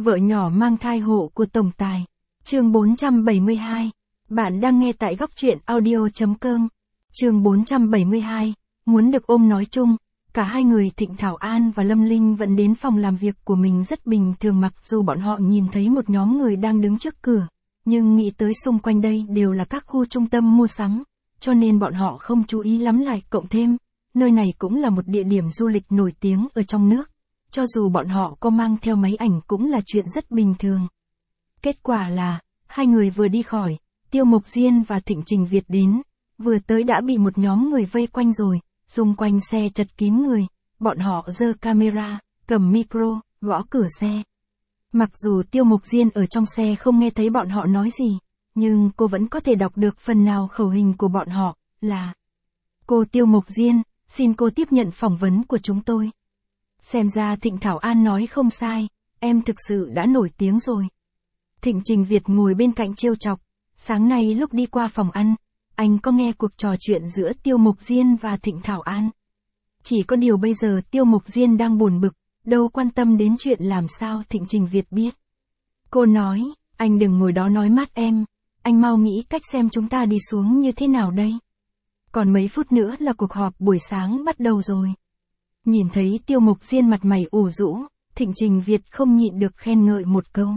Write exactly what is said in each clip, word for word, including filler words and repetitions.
Vợ nhỏ mang thai hộ của tổng tài. Chương bốn trăm bảy mươi hai. Bạn đang nghe tại góc truyện audio chấm com. Chương bốn trăm bảy mươi hai. Muốn được ôm nói chung. Cả hai người Thịnh Thảo An và Lâm Linh vẫn đến phòng làm việc của mình rất bình thường, mặc dù bọn họ nhìn thấy một nhóm người đang đứng trước cửa. Nhưng nghĩ tới xung quanh đây đều là các khu trung tâm mua sắm, cho nên bọn họ không chú ý lắm, lại cộng thêm, nơi này cũng là một địa điểm du lịch nổi tiếng ở trong nước. Cho dù bọn họ có mang theo máy ảnh cũng là chuyện rất bình thường. Kết quả là, hai người vừa đi khỏi, Tiêu Mộc Diên và Thịnh Trình Việt đến, vừa tới đã bị một nhóm người vây quanh rồi, xung quanh xe chật kín người, bọn họ giơ camera, cầm micro, gõ cửa xe. Mặc dù Tiêu Mộc Diên ở trong xe không nghe thấy bọn họ nói gì, nhưng cô vẫn có thể đọc được phần nào khẩu hình của bọn họ, là: Cô Tiêu Mộc Diên, xin cô tiếp nhận phỏng vấn của chúng tôi. Xem ra Thịnh Thảo An nói không sai, em thực sự đã nổi tiếng rồi. Thịnh Trình Việt ngồi bên cạnh trêu chọc, sáng nay lúc đi qua phòng ăn, anh có nghe cuộc trò chuyện giữa Tiêu Mộc Diên và Thịnh Thảo An. Chỉ có điều bây giờ Tiêu Mộc Diên đang buồn bực, đâu quan tâm đến chuyện làm sao Thịnh Trình Việt biết. Cô nói, anh đừng ngồi đó nói mát em, anh mau nghĩ cách xem chúng ta đi xuống như thế nào đây. Còn mấy phút nữa là cuộc họp buổi sáng bắt đầu rồi. Nhìn thấy Tiêu Mộc Diên mặt mày ủ rũ, Thịnh Trình Việt không nhịn được khen ngợi một câu.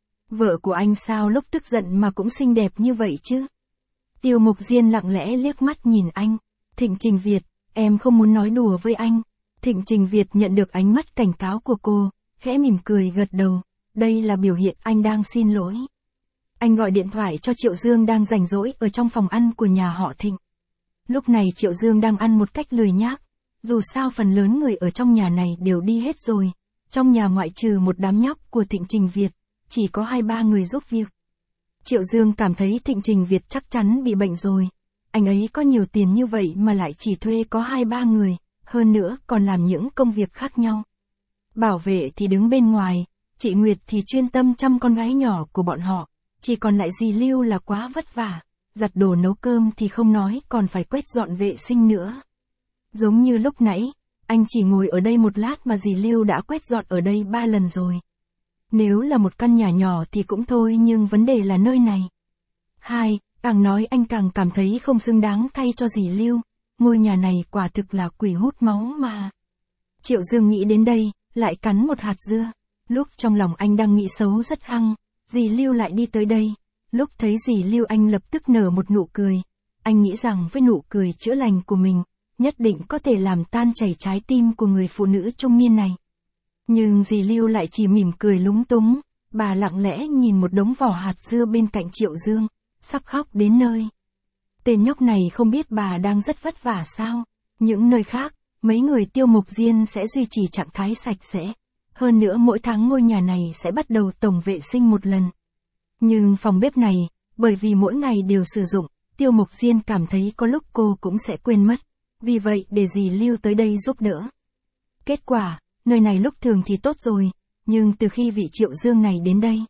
Vợ của anh sao lúc tức giận mà cũng xinh đẹp như vậy chứ? Tiêu Mộc Diên lặng lẽ liếc mắt nhìn anh. Thịnh Trình Việt, em không muốn nói đùa với anh. Thịnh Trình Việt nhận được ánh mắt cảnh cáo của cô, khẽ mỉm cười gật đầu. Đây là biểu hiện anh đang xin lỗi. Anh gọi điện thoại cho Triệu Dương đang rảnh rỗi ở trong phòng ăn của nhà họ Thịnh. Lúc này Triệu Dương đang ăn một cách lười nhác. Dù sao phần lớn người ở trong nhà này đều đi hết rồi. Trong nhà ngoại trừ một đám nhóc của Thịnh Trình Việt, chỉ có hai ba người giúp việc. Triệu Dương cảm thấy Thịnh Trình Việt chắc chắn bị bệnh rồi. Anh ấy có nhiều tiền như vậy mà lại chỉ thuê có hai ba người, hơn nữa còn làm những công việc khác nhau. Bảo vệ thì đứng bên ngoài, chị Nguyệt thì chuyên tâm chăm con gái nhỏ của bọn họ, chỉ còn lại dì Lưu là quá vất vả, giặt đồ nấu cơm thì không nói, còn phải quét dọn vệ sinh nữa. Giống như lúc nãy, anh chỉ ngồi ở đây một lát mà dì Lưu đã quét dọn ở đây ba lần rồi. Nếu là một căn nhà nhỏ thì cũng thôi, nhưng vấn đề là nơi này. Hai, càng nói anh càng cảm thấy không xứng đáng thay cho dì Lưu, ngôi nhà này quả thực là quỷ hút máu mà. Triệu Dương nghĩ đến đây, lại cắn một hạt dưa. Lúc trong lòng anh đang nghĩ xấu rất hăng, dì Lưu lại đi tới đây. Lúc thấy dì Lưu anh lập tức nở một nụ cười. Anh nghĩ rằng với nụ cười chữa lành của mình, nhất định có thể làm tan chảy trái tim của người phụ nữ trung niên này. Nhưng dì Lưu lại chỉ mỉm cười lúng túng, bà lặng lẽ nhìn một đống vỏ hạt dưa bên cạnh Triệu Dương, sắp khóc đến nơi. Tên nhóc này không biết bà đang rất vất vả sao? Những nơi khác, mấy người Tiêu Mộc Diên sẽ duy trì trạng thái sạch sẽ. Hơn nữa mỗi tháng ngôi nhà này sẽ bắt đầu tổng vệ sinh một lần. Nhưng phòng bếp này, bởi vì mỗi ngày đều sử dụng, Tiêu Mộc Diên cảm thấy có lúc cô cũng sẽ quên mất. Vì vậy để dì Lưu tới đây giúp đỡ. Kết quả, nơi này lúc thường thì tốt rồi, nhưng từ khi vị Triệu Dương này đến đây,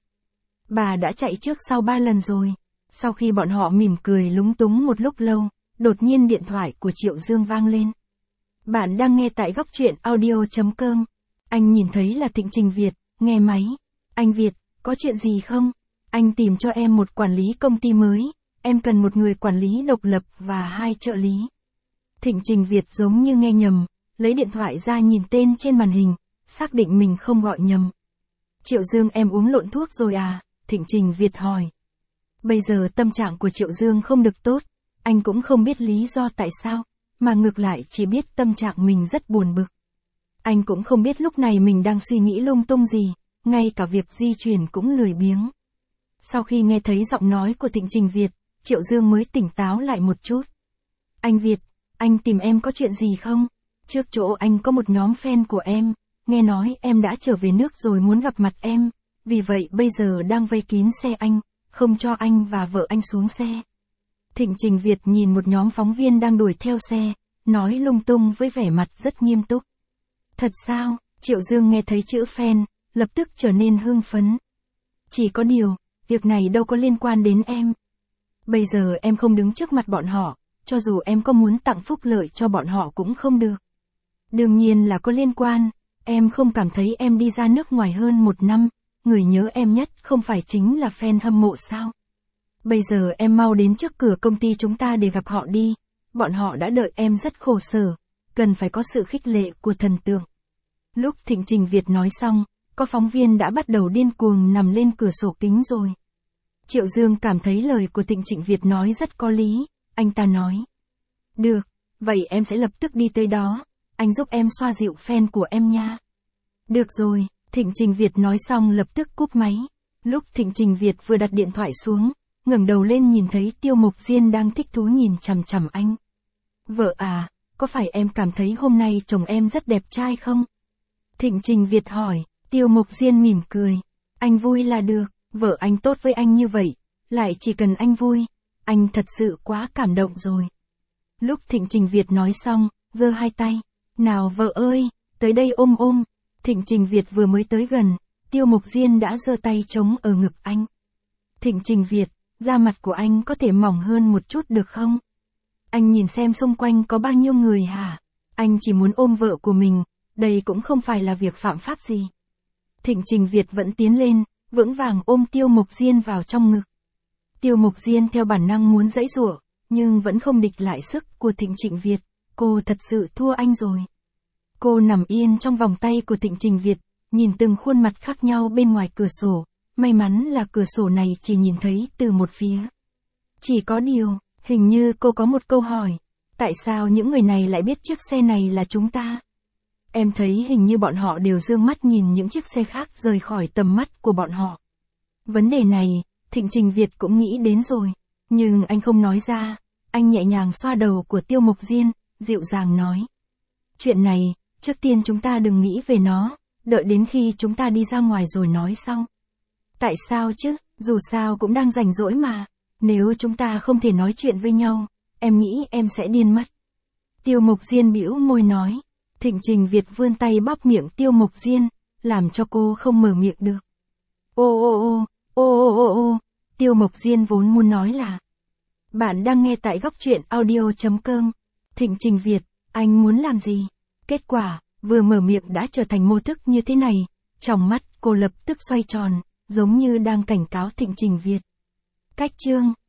bà đã chạy trước sau ba lần rồi. Sau khi bọn họ mỉm cười lúng túng một lúc lâu, đột nhiên điện thoại của Triệu Dương vang lên. Bạn đang nghe tại góc truyện audio chấm com. Anh nhìn thấy là Thịnh Trình Việt, nghe máy. Anh Việt, có chuyện gì không? Anh tìm cho em một quản lý công ty mới, em cần một người quản lý độc lập và hai trợ lý. Thịnh Trình Việt giống như nghe nhầm, lấy điện thoại ra nhìn tên trên màn hình, xác định mình không gọi nhầm. Triệu Dương, em uống lộn thuốc rồi à? Thịnh Trình Việt hỏi. Bây giờ tâm trạng của Triệu Dương không được tốt, anh cũng không biết lý do tại sao, mà ngược lại chỉ biết tâm trạng mình rất buồn bực. Anh cũng không biết lúc này mình đang suy nghĩ lung tung gì, ngay cả việc di chuyển cũng lười biếng. Sau khi nghe thấy giọng nói của Thịnh Trình Việt, Triệu Dương mới tỉnh táo lại một chút. Anh Việt, anh tìm em có chuyện gì không? Trước chỗ anh có một nhóm fan của em, nghe nói em đã trở về nước rồi muốn gặp mặt em, vì vậy bây giờ đang vây kín xe anh, không cho anh và vợ anh xuống xe. Thịnh Trình Việt nhìn một nhóm phóng viên đang đuổi theo xe, nói lung tung với vẻ mặt rất nghiêm túc. Thật sao? Triệu Dương nghe thấy chữ fan, lập tức trở nên hưng phấn. Chỉ có điều, việc này đâu có liên quan đến em. Bây giờ em không đứng trước mặt bọn họ, cho dù em có muốn tặng phúc lợi cho bọn họ cũng không được. Đương nhiên là có liên quan, em không cảm thấy em đi ra nước ngoài hơn một năm, người nhớ em nhất không phải chính là fan hâm mộ sao? Bây giờ em mau đến trước cửa công ty chúng ta để gặp họ đi, bọn họ đã đợi em rất khổ sở, cần phải có sự khích lệ của thần tượng. Lúc Thịnh Trình Việt nói xong, có phóng viên đã bắt đầu điên cuồng nằm lên cửa sổ kính rồi. Triệu Dương cảm thấy lời của Thịnh Trình Việt nói rất có lý, anh ta nói. Được, vậy em sẽ lập tức đi tới đó, anh giúp em xoa dịu fan của em nha. Được rồi, Thịnh Trình Việt nói xong lập tức cúp máy. Lúc Thịnh Trình Việt vừa đặt điện thoại xuống, ngẩng đầu lên nhìn thấy Tiêu Mộc Diên đang thích thú nhìn chằm chằm anh. Vợ à, có phải em cảm thấy hôm nay chồng em rất đẹp trai không? Thịnh Trình Việt hỏi, Tiêu Mộc Diên mỉm cười. Anh vui là được, vợ anh tốt với anh như vậy, lại chỉ cần anh vui, anh thật sự quá cảm động rồi. Lúc Thịnh Trình Việt nói xong, giơ hai tay, nào vợ ơi, tới đây ôm ôm. Thịnh Trình Việt vừa mới tới gần, Tiêu Mộc Diên đã giơ tay chống ở ngực anh. Thịnh Trình Việt, da mặt của anh có thể mỏng hơn một chút được không? Anh nhìn xem xung quanh có bao nhiêu người hả? Anh chỉ muốn ôm vợ của mình, đây cũng không phải là việc phạm pháp gì. Thịnh Trình Việt vẫn tiến lên, vững vàng ôm Tiêu Mộc Diên vào trong ngực. Tiêu Mộc Diên theo bản năng muốn giãy giụa, nhưng vẫn không địch lại sức của Thịnh Trình Việt, cô thật sự thua anh rồi. Cô nằm yên trong vòng tay của Thịnh Trình Việt, nhìn từng khuôn mặt khác nhau bên ngoài cửa sổ, may mắn là cửa sổ này chỉ nhìn thấy từ một phía. Chỉ có điều, hình như cô có một câu hỏi, tại sao những người này lại biết chiếc xe này là chúng ta? Em thấy hình như bọn họ đều dương mắt nhìn những chiếc xe khác rời khỏi tầm mắt của bọn họ. Vấn đề này, Thịnh Trình Việt cũng nghĩ đến rồi, nhưng anh không nói ra, anh nhẹ nhàng xoa đầu của Tiêu Mộc Diên, dịu dàng nói. Chuyện này, trước tiên chúng ta đừng nghĩ về nó, đợi đến khi chúng ta đi ra ngoài rồi nói sau. Tại sao chứ, dù sao cũng đang rảnh rỗi mà, nếu chúng ta không thể nói chuyện với nhau, em nghĩ em sẽ điên mất. Tiêu Mộc Diên bĩu môi nói. Thịnh Trình Việt vươn tay bóp miệng Tiêu Mộc Diên, làm cho cô không mở miệng được. Ô ô ô, ô ô ô ô, Tiêu Mộc Diên vốn muốn nói là. Bạn đang nghe tại góc truyện audio chấm com. Thịnh Trình Việt, anh muốn làm gì? Kết quả, vừa mở miệng đã trở thành mô thức như thế này, trong mắt cô lập tức xoay tròn, giống như đang cảnh cáo Thịnh Trình Việt. Cách chương